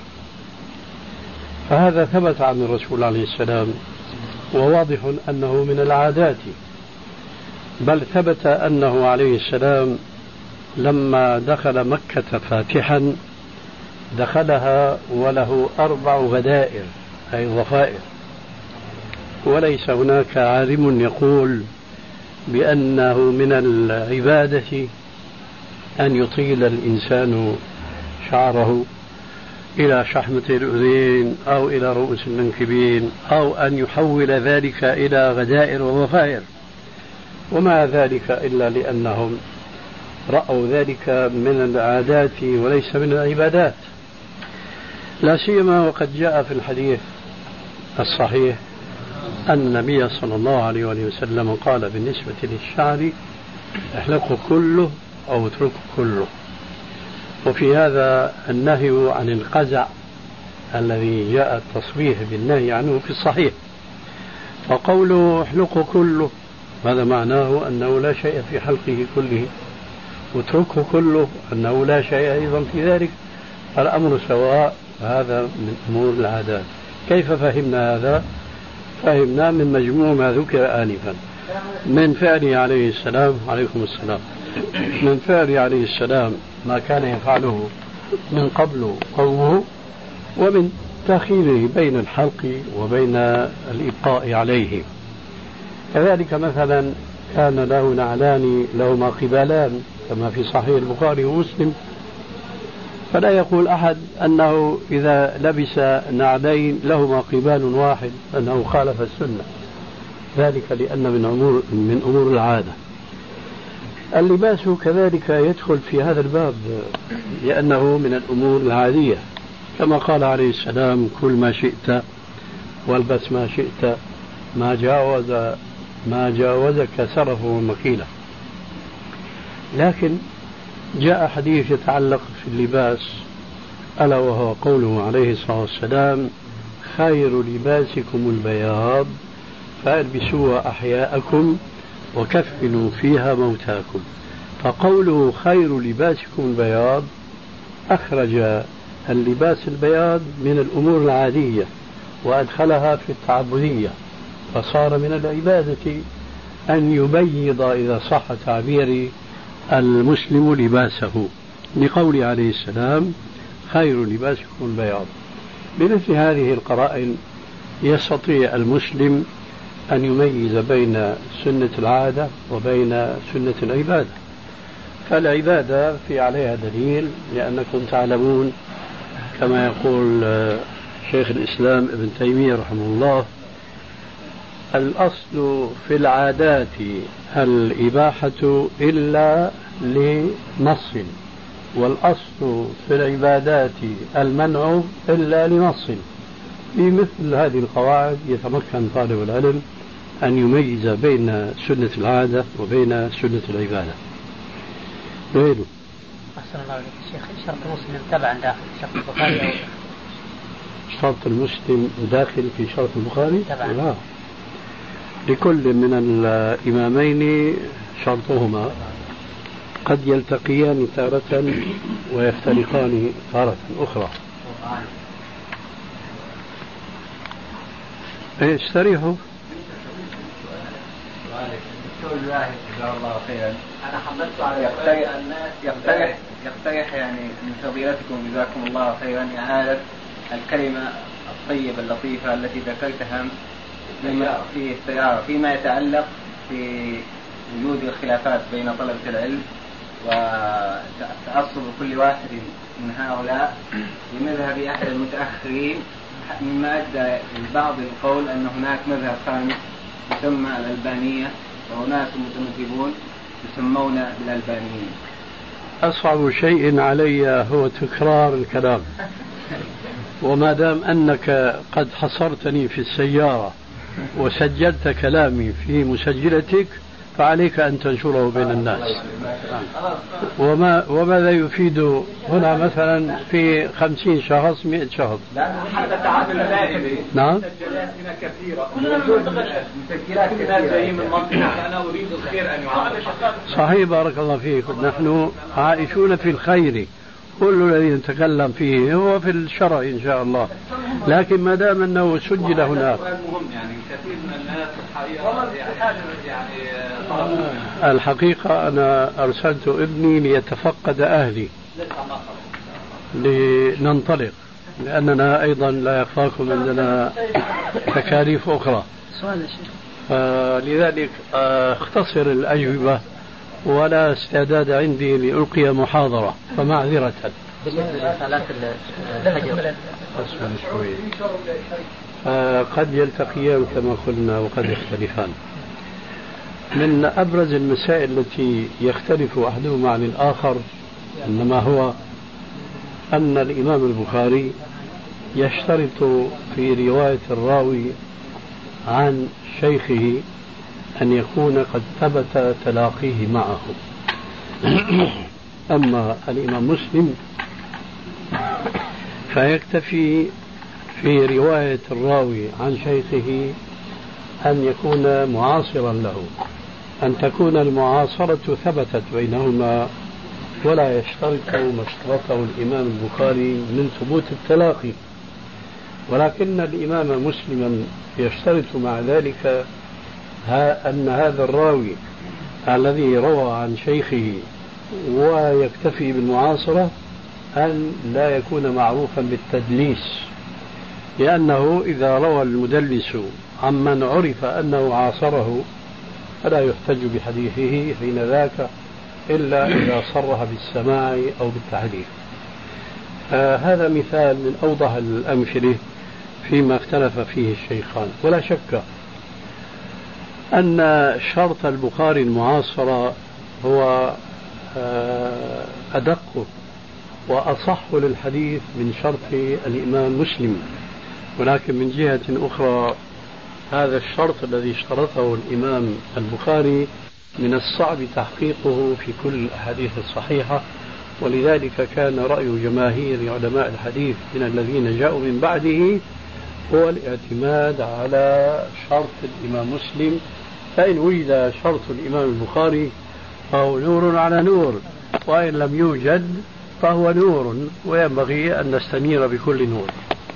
فهذا ثبت عن الرسول عليه السلام، وواضح أنه من العادات، بل ثبت أنه عليه السلام لما دخل مكة فاتحا دخلها وله 4 غدائر أي ضفائر، وليس هناك عالم يقول بأنه من العبادة أن يطيل الإنسان شعره إلى شحمة الأذين أو إلى رؤوس المنكبين، أو أن يحول ذلك إلى غدائر وضفائر، وما ذلك إلا لأنهم رأوا ذلك من العادات وليس من العبادات، لا سيما وقد جاء في الحديث الصحيح أن النبي صلى الله عليه وسلم قال بالنسبة للشعر احلقه كله أو اتركه كله. وفي هذا النهي عن القزع الذي جاء التصريح بالنهي عنه في الصحيح، فقوله احلقه كله هذا معناه أنه لا شيء في حلقه كله، واتركه كله أنه لا شيء أيضا في ذلك، الأمر سواء. هذا من أمور العادات. كيف فهمنا هذا؟ فهمنا من مجموع ما ذكر آنفا من فعله عليه السلام، عليكم السلام، من فعله عليه السلام ما كان يفعله من قبل قومه، ومن تأخيره بين الحلق وبين الإبقاء عليه. كذلك مثلا كان له نعلان لهما قبالان كما في صحيح البخاري ومسلم، فلا يقول أحد أنه إذا لبس نعلين لهما قبال واحد أنه خالف السنة، ذلك لأن من أمور العادة. اللباس كذلك يدخل في هذا الباب لأنه من الأمور العادية، كما قال عليه السلام كل ما شئت والبس ما شئت ما جاوزك سرفه ومكيلة. لكن جاء حديث يتعلق في اللباس ألا وهو قوله عليه الصلاة والسلام خير لباسكم البياض فالبسوها أحياءكم وكفنوا فيها موتاكم. فقوله خير لباسكم البياض أخرج اللباس البياض من الأمور العادية وأدخلها في التعبدية، فصار من العبادة أن يبيض إذا صح تعبيري المسلم لباسه، لقول عليه السلام خير لباسكم البياض. بمثل هذه القرائن يستطيع المسلم أن يميز بين سنة العادة وبين سنة العبادة. فالعبادة في عليها دليل، لأنكم تعلمون كما يقول شيخ الإسلام ابن تيمية رحمه الله الأصل في العادات الإباحة إلا لنص، والأصل في العبادات المنع إلا لنص. بمثل هذه القواعد يتمكن طالب العلم أن يميز بين سنة العادة وبين سنة العبادة. غيره. أحسن الله عليك شيخ، شرط مسلم تبعا داخل شرط البخاري أو شرط المسلم داخل في شرط البخاري؟ لا، لكل من الإمامين شرطهما قد يلتقيان تارة ويفترقان تارة أخرى. استريحوا. جزاه الله خيرا. أنا حملت على يقترح يعني من فضيلتكم جزاكم الله خيرا إعادة الكلمة الطيبة اللطيفة التي ذكرتها في السيارة فيما يتعلق في وجود الخلافات بين طلبة العلم وتعصب كل واحد من هؤلاء لمذهب أحد المتأخرين، مما أدى البعض القول أن هناك مذهب خامس يسمى الألبانية وناس متمذهبون يسمون بالألبانيين. أصعب شيء علي هو تكرار الكلام، وما دام أنك قد حصرتني في السيارة وسجلت كلامي في مسجلتك فعليك أن تنشره بين الناس. وماذا يفيد هنا مثلا في 50 شخص 100 شخص؟ هذا تعامل دائري. نعم. كثيرة مسجلات جايين من منطقة أنا أريد الخير أن يعامل. صحيح بارك الله فيك، نحن عائشون في الخير، كل الذي نتكلم فيه هو في الشرع إن شاء الله، لكن ما دام أنه سجل هناك. يعني كثير من الناس الحقيقة أنا أرسلت ابني ليتفقد أهلي لننطلق، لأننا أيضا لا يخفاكم عندنا تكاليف أخرى، لذلك اختصر الأجوبة ولا استعداد عندي لألقي محاضرة، فمعذرة. بالنسبة لصلاة الفجر قد يلتقيان كما قلنا وقد يختلفان. من أبرز المسائل التي يختلف أحدهما عن الآخر إنما هو أن الإمام البخاري يشترط في رواية الراوي عن شيخه أن يكون قد ثبت تلاقيه معه. أما الإمام مسلم فيكتفي في رواية الراوي عن شيخه أن يكون معاصرا له، أن تكون المعاصرة ثبتت بينهما، ولا يشترط ما اشترطه الإمام البخاري من ثبوت التلاقي. ولكن الإمام مسلما يشترط مع ذلك أن هذا الراوي الذي روى عن شيخه ويكتفي بالمعاصرة أن لا يكون معروفا بالتدليس، لأنه إذا روى المدلس عمن عرف أنه عاصره فلا يحتج بحديثه حين ذاك إلا إذا صرح بالسماع أو بالتحديث. هذا مثال من أوضح الأمثلة فيما اختلف فيه الشيخان. ولا شك أن شرط البخاري المعاصرة هو أدق وأصح للحديث من شرط الإمام مسلم، ولكن من جهة أخرى هذا الشرط الذي اشترطه الإمام البخاري من الصعب تحقيقه في كل الأحاديث الصحيحة، ولذلك كان رأي جماهير علماء الحديث من الذين جاءوا من بعده هو الاعتماد على شرط الإمام مسلم، فإن وجد شرط الإمام البخاري فهو نور على نور، وإن لم يوجد فهو نور، وينبغي أن نستنير بكل نور.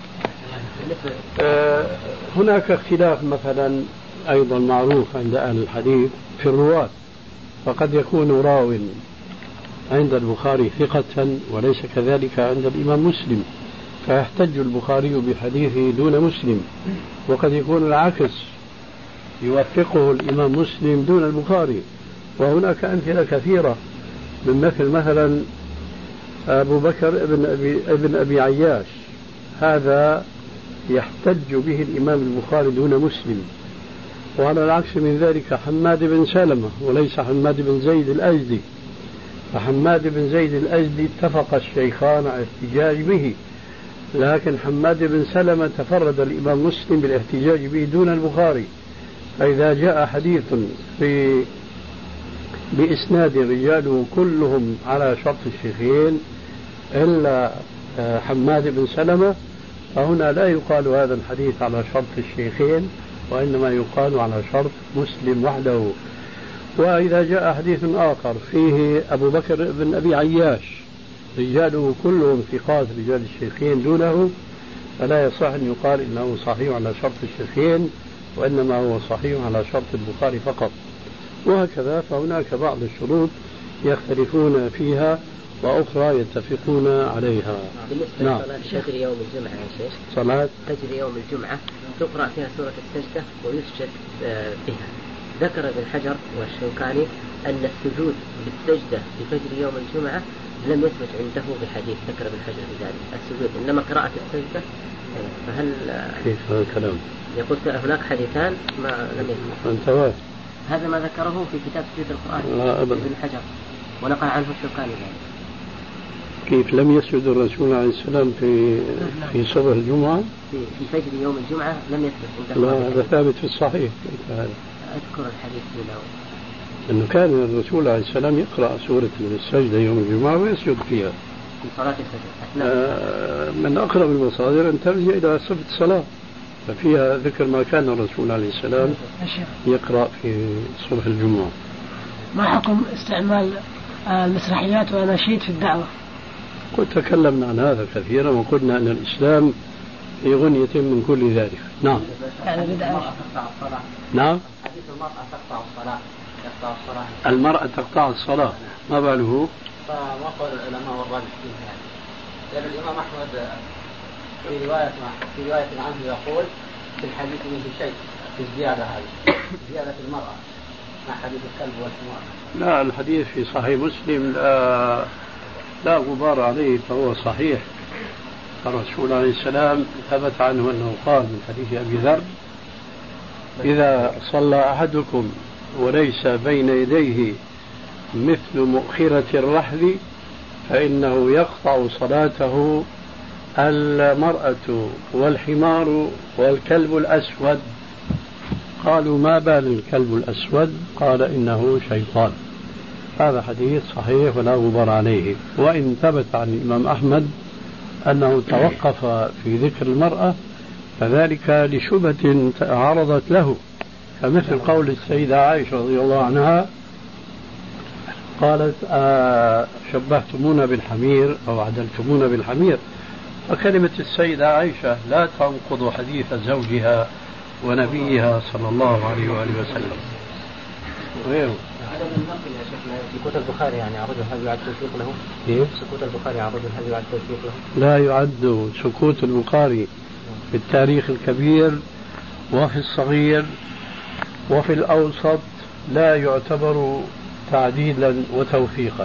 هناك اختلاف مثلا أيضا معروف عند أهل الحديث في الرواة، فقد يكون راو عند البخاري ثقة وليس كذلك عند الإمام مسلم، فيحتج البخاري بحديثه دون مسلم، وقد يكون العكس يوثقه الإمام مسلم دون البخاري. وهناك أمثلة كثيرة، من مثلا أبو بكر ابن أبي عياش، هذا يحتج به الإمام البخاري دون مسلم. وعلى العكس من ذلك حماد بن سلمة وليس حماد بن زيد الأزدي، فحماد بن زيد الأزدي اتفق الشيخان على الاحتجاج به، لكن حماد بن سلمة تفرد الإمام مسلم بالاحتجاج به دون البخاري. فإذا جاء حديث بإسناد رجاله كلهم على شرط الشيخين إلا حماد بن سلمة، فهنا لا يقال هذا الحديث على شرط الشيخين، وإنما يقال على شرط مسلم وحده. وإذا جاء حديث آخر فيه أبو بكر بن أبي عياش رجاله كلهم ثقات رجال الشيخين دونه، فلا يصح أن يقال إنه صحيح على شرط الشيخين، وإنما هو صحيح على شرط البخاري فقط. وهكذا فهناك بعض الشروط يختلفون فيها وأخرى يتفقون عليها. بالنسبة لصلاة فجر يوم الجمعة يا شيخ، صلاة فجر يوم الجمعة تقرأ فيها سورة السجدة ويسجد بها. ذكر ابن حجر والشوكاني أن السجود بالسجدة في فجر يوم الجمعة لم يثبت عنده بحديث. ذكر ابن حجر في ذلك السجود، إنما قراءة السجدة. فهل كيف هذا الكلام؟ يقول هناك حديثان ما لم يثبت. هذا ما ذكره في كتاب تفسير القرآن ابن حجر، ونقل عنه الشوكاني ذلك. كيف لم يسجد الرسول عليه السلام في صبح الجمعة؟ في فجر يوم الجمعة لم يثبت عنده. لا، هذا ثابت في الصحيح. كيف هذا؟ أذكر الحديث له أنه كان الرسول عليه السلام يقرأ سورة السجدة يوم الجمعة ويسجد فيها في صلاة الفجر. من أقرب المصادر أن ترجع إلى صفة الصلاة، ففيها ذكر ما كان الرسول عليه السلام يقرأ في صبح الجمعة. ما حكم استعمال المسرحيات والأناشيد في الدعوة؟ قد تكلمنا عن هذا كثيرا، وقلنا أن الإسلام في غنية من كل ذلك. نعم. نعم. حديث المرأة تقطع الصلاة. المرأة تقطع الصلاة، ما باله؟ فوقع العلماء والراجح فيه يعني. لأن الإمام أحمد في رواية عنه يقول في الحديث منه شيء في الزيادة هذه، زيادة المرأة مع حديث الكلب والحمار. لا، الحديث في صحيح مسلم لا غبار عليه، فهو صحيح. الرسول عليه السلام ثبت عنه أنه قال من حديث أبي ذر: إذا صلى أحدكم وليس بين يديه مثل مؤخرة الرحل فإنه يقطع صلاته المرأة والحمار والكلب الأسود. قالوا ما بال الكلب الأسود؟ قال إنه شيطان. هذا حديث صحيح ولا غبار عليه. وإن ثبت عن الإمام أحمد أنه توقف في ذكر المرأة فذلك لشبهة عرضت له، فمثل قول السيدة عائشة رضي الله عنها قالت شبهتمونا بالحمير أو عدلتمونا بالحمير، فكلمة السيدة عائشة لا تنقض حديث زوجها ونبيها صلى الله عليه وآله وسلم. غيره عدم النقل يا شيخنا سكوت البخاري يعني عرض هل يعد توثيق له؟ سكوت البخاري عرض هل يعد توثيق له؟ لا يعد سكوت البخاري في التاريخ الكبير وفي الصغير وفي الأوسط لا يعتبر تعديلا وتوثيقا.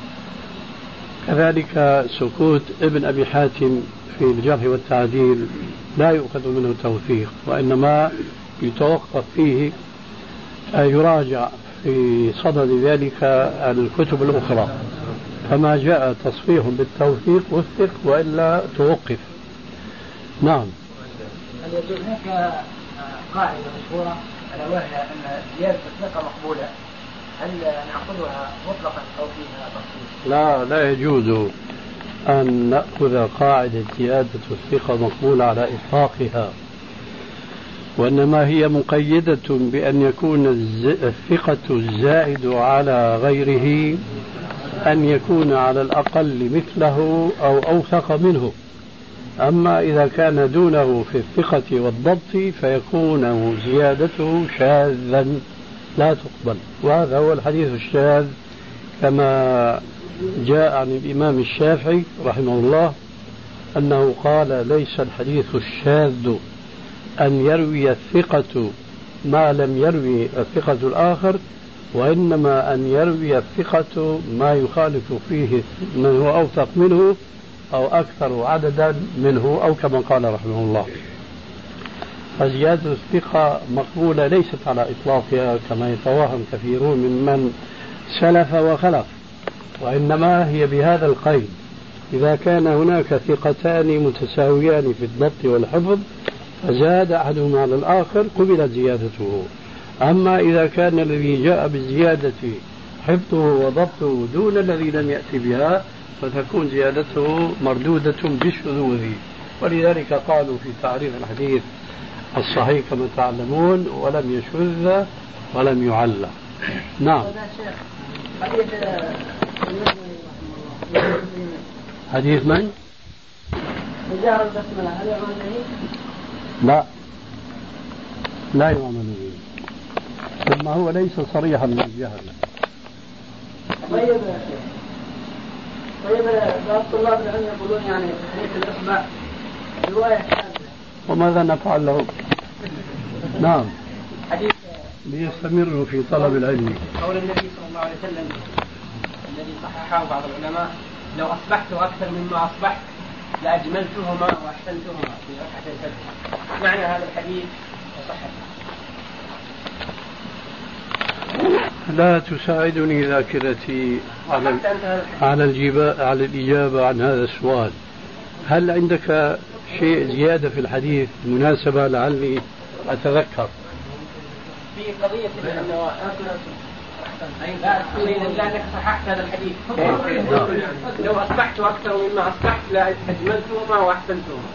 كذلك سكوت ابن أبي حاتم في الجرح والتعديل لا يؤخذ منه توثيق، وإنما يتوقف فيه يراجع في صدد ذلك الكتب الأخرى، فما جاء تصريح بالتوثيق وثق وإلا توقف. نعم. هل يجوز هناك قاعدة مشهورة ألا وهي أن زيادة الثقة مقبولة، هل نأخذها مطلقا أو فيها تفصيل؟ لا يجوز أن نأخذ قاعدة زيادة الثقة مقبولة على إطلاقها، وإنما هي مقيدة بأن يكون الثقة الزائد على غيره أن يكون على الأقل مثله أو أوثق منه. أما إذا كان دونه في الثقة والضبط فيكون زيادته شاذا لا تقبل، وهذا هو الحديث الشاذ كما جاء عن الإمام الشافعي رحمه الله أنه قال ليس الحديث الشاذ أن يروي الثقة ما لم يروي الثقة الآخر، وإنما أن يروي الثقة ما يخالف فيه من هو أوثق منه أو أكثر عددا منه، أو كما قال رحمه الله. فزيادة الثقة مقبولة ليست على إطلاقها كما يتوهم كثيرون ممن سلف وخلف، وإنما هي بهذا القيد: إذا كان هناك ثقتان متساويان في الضبط والحفظ فزاد أحدهما على الآخر قبلت زيادته. أما إذا كان الذي جاء بالزيادة حفظه وضبطه دون الذي لم يأتي بها فتكون زيادته مردودة بالشذوذ. ولذلك قالوا في تعريف الحديث الصحيح كما تعلمون: ولم يشذ ولم يعلى. نعم. حديث من؟ الجهر البسملة هل يعمل به؟ لا يعمل به، ثم هو ليس صريحا من الجهر. طيب بعض طلاب العلم يقولون يعني حديث الإصبع رواية شاذة، وماذا نفعل له؟ نعم، حديث ليستمروا في طلب العلم. قول النبي صلى الله عليه وسلم الذي صححه بعض العلماء: لو أصبحت أكثر مما أصبحت لأجملتهما وأحسنتهما في ركعة الفجر. معنى هذا الحديث وصحته؟ لا تساعدني ذاكرتي على الإجابة عن هذا السؤال. هل عندك شيء زيادة في الحديث مناسبة لعلي أتذكر؟ في قضية أنه لا تريد أنك صححت هذا الحديث. لو أصبحت أكثر مما أصبحت لأجملتهما وأحسنتهما.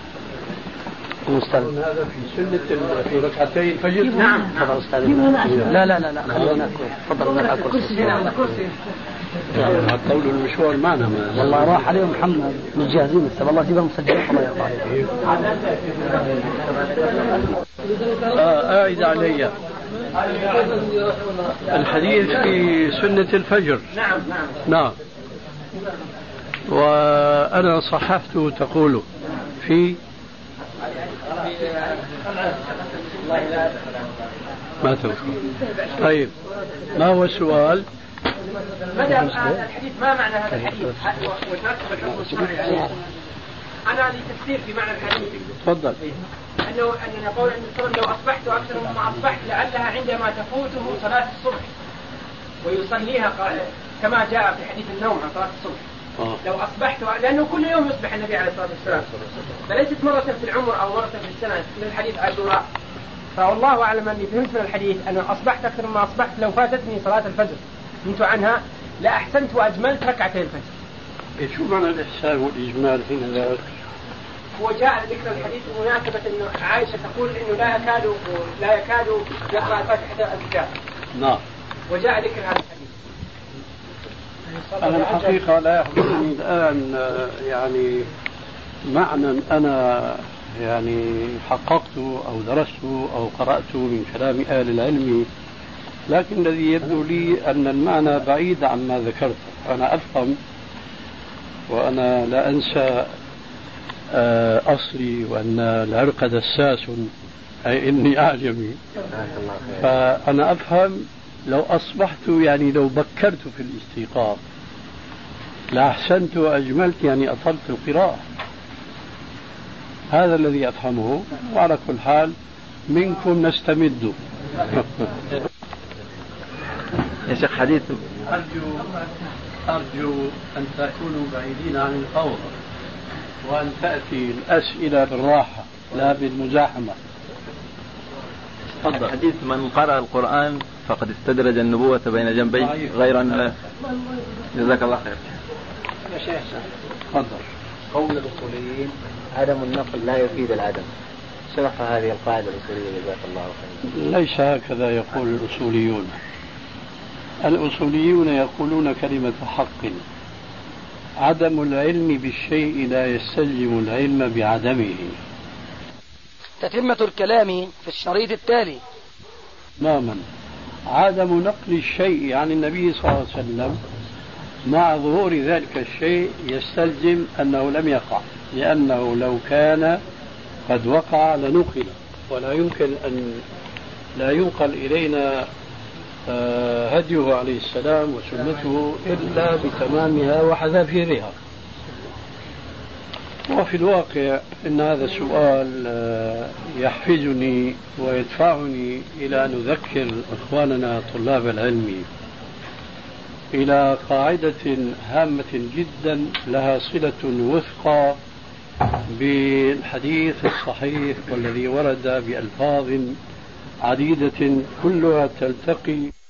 هذا في سنة في ركعتي الفجر. نعم. لا خلينا تفضل على الكرسي. الطول المشوار معنا والله راح عليهم محمد متجهزين لسه، والله جيبهم مسجلين الله يرضى عليك. أعد علي الحديث في سنة الفجر. نعم. وأنا صححته تقول في ما تذكر. طيب ما هو السؤال؟ الحديث ما معنى هذا الحديث؟ وترتب الحكم الشرعي عليه. أنا لي تفسير في معنى الحديث. تفضل. أنه يقول أن لو أصبحت أكثر مما أصبحت لعلها عندما تفوته صلاة الصبح ويصليها كما جاء في حديث النوم عن صلاة الصبح. لو أصبحت، لأنه كل يوم يصبح النبي عليه الصلاة والسلام، فليست مرة في العمر أو مرة في السنة من الحديث عاشوراء. فالله أعلم أني فهمت من الحديث أن أصبحت أكثر مما أصبحت لو فاتتني صلاة الفجر كنت عنها لأحسنت وأجملت ركعتي الفجر. شو معنى الإحسان والإجمال هنا ذلك؟ هو جاء ذكر الحديث بمناسبة أن عائشة تقول إنه لا يكاد يقرأ فاتحة الكتاب. نعم. وجاء ذكر هذا الحديث. أنا الحقيقة لا يحضرني الآن يعني معنى أنا يعني حققته أو درسته أو قرأته من كلام أهل العلم، لكن الذي يبدو لي أن المعنى بعيد عما ذكرته. أنا أفهم وأنا لا أنسى أصلي وأن العرق دساس، أي إني أعجمي، فأنا أفهم لو أصبحت يعني لو بكرت في الاستيقاظ لأحسنت وأجملت يعني أطلت القراءة. هذا الذي أفهمه، وعلى كل حال منكم نستمد. يا شيخ حديث أرجو أن تكونوا بعيدين عن الفوضى وأن تأتي الأسئلة بالراحة لا بالمزاحمة. حديث من قرأ القرآن فقد استدرج النبوة بين جنبيه غير أن جزاك الله خير. يا شيخ تفضل. قول الأصوليين عدم النقل لا يفيد العدم، شرح هذه القاعدة الأصولية جزاك الله خير. ليس هكذا يقول الأصوليون. الأصوليون يقولون كلمة حق: عدم العلم بالشيء لا يستلزم العلم بعدمه. تتمة الكلام في الشريط التالي. تماما. عدم نقل الشيء عن النبي صلى الله عليه وسلم مع ظهور ذلك الشيء يستلزم أنه لم يقع، لأنه لو كان قد وقع لنقل، ولا يمكن أن لا ينقل إلينا هديه عليه السلام وسنته إلا بتمامها وحذافيرها. وفي الواقع إن هذا السؤال يحفزني ويدفعني إلى أن أذكر إخواننا طلاب العلم إلى قاعدة هامة جدا لها صلة وثقى بالحديث الصحيح والذي ورد بألفاظ عديدة كلها تلتقي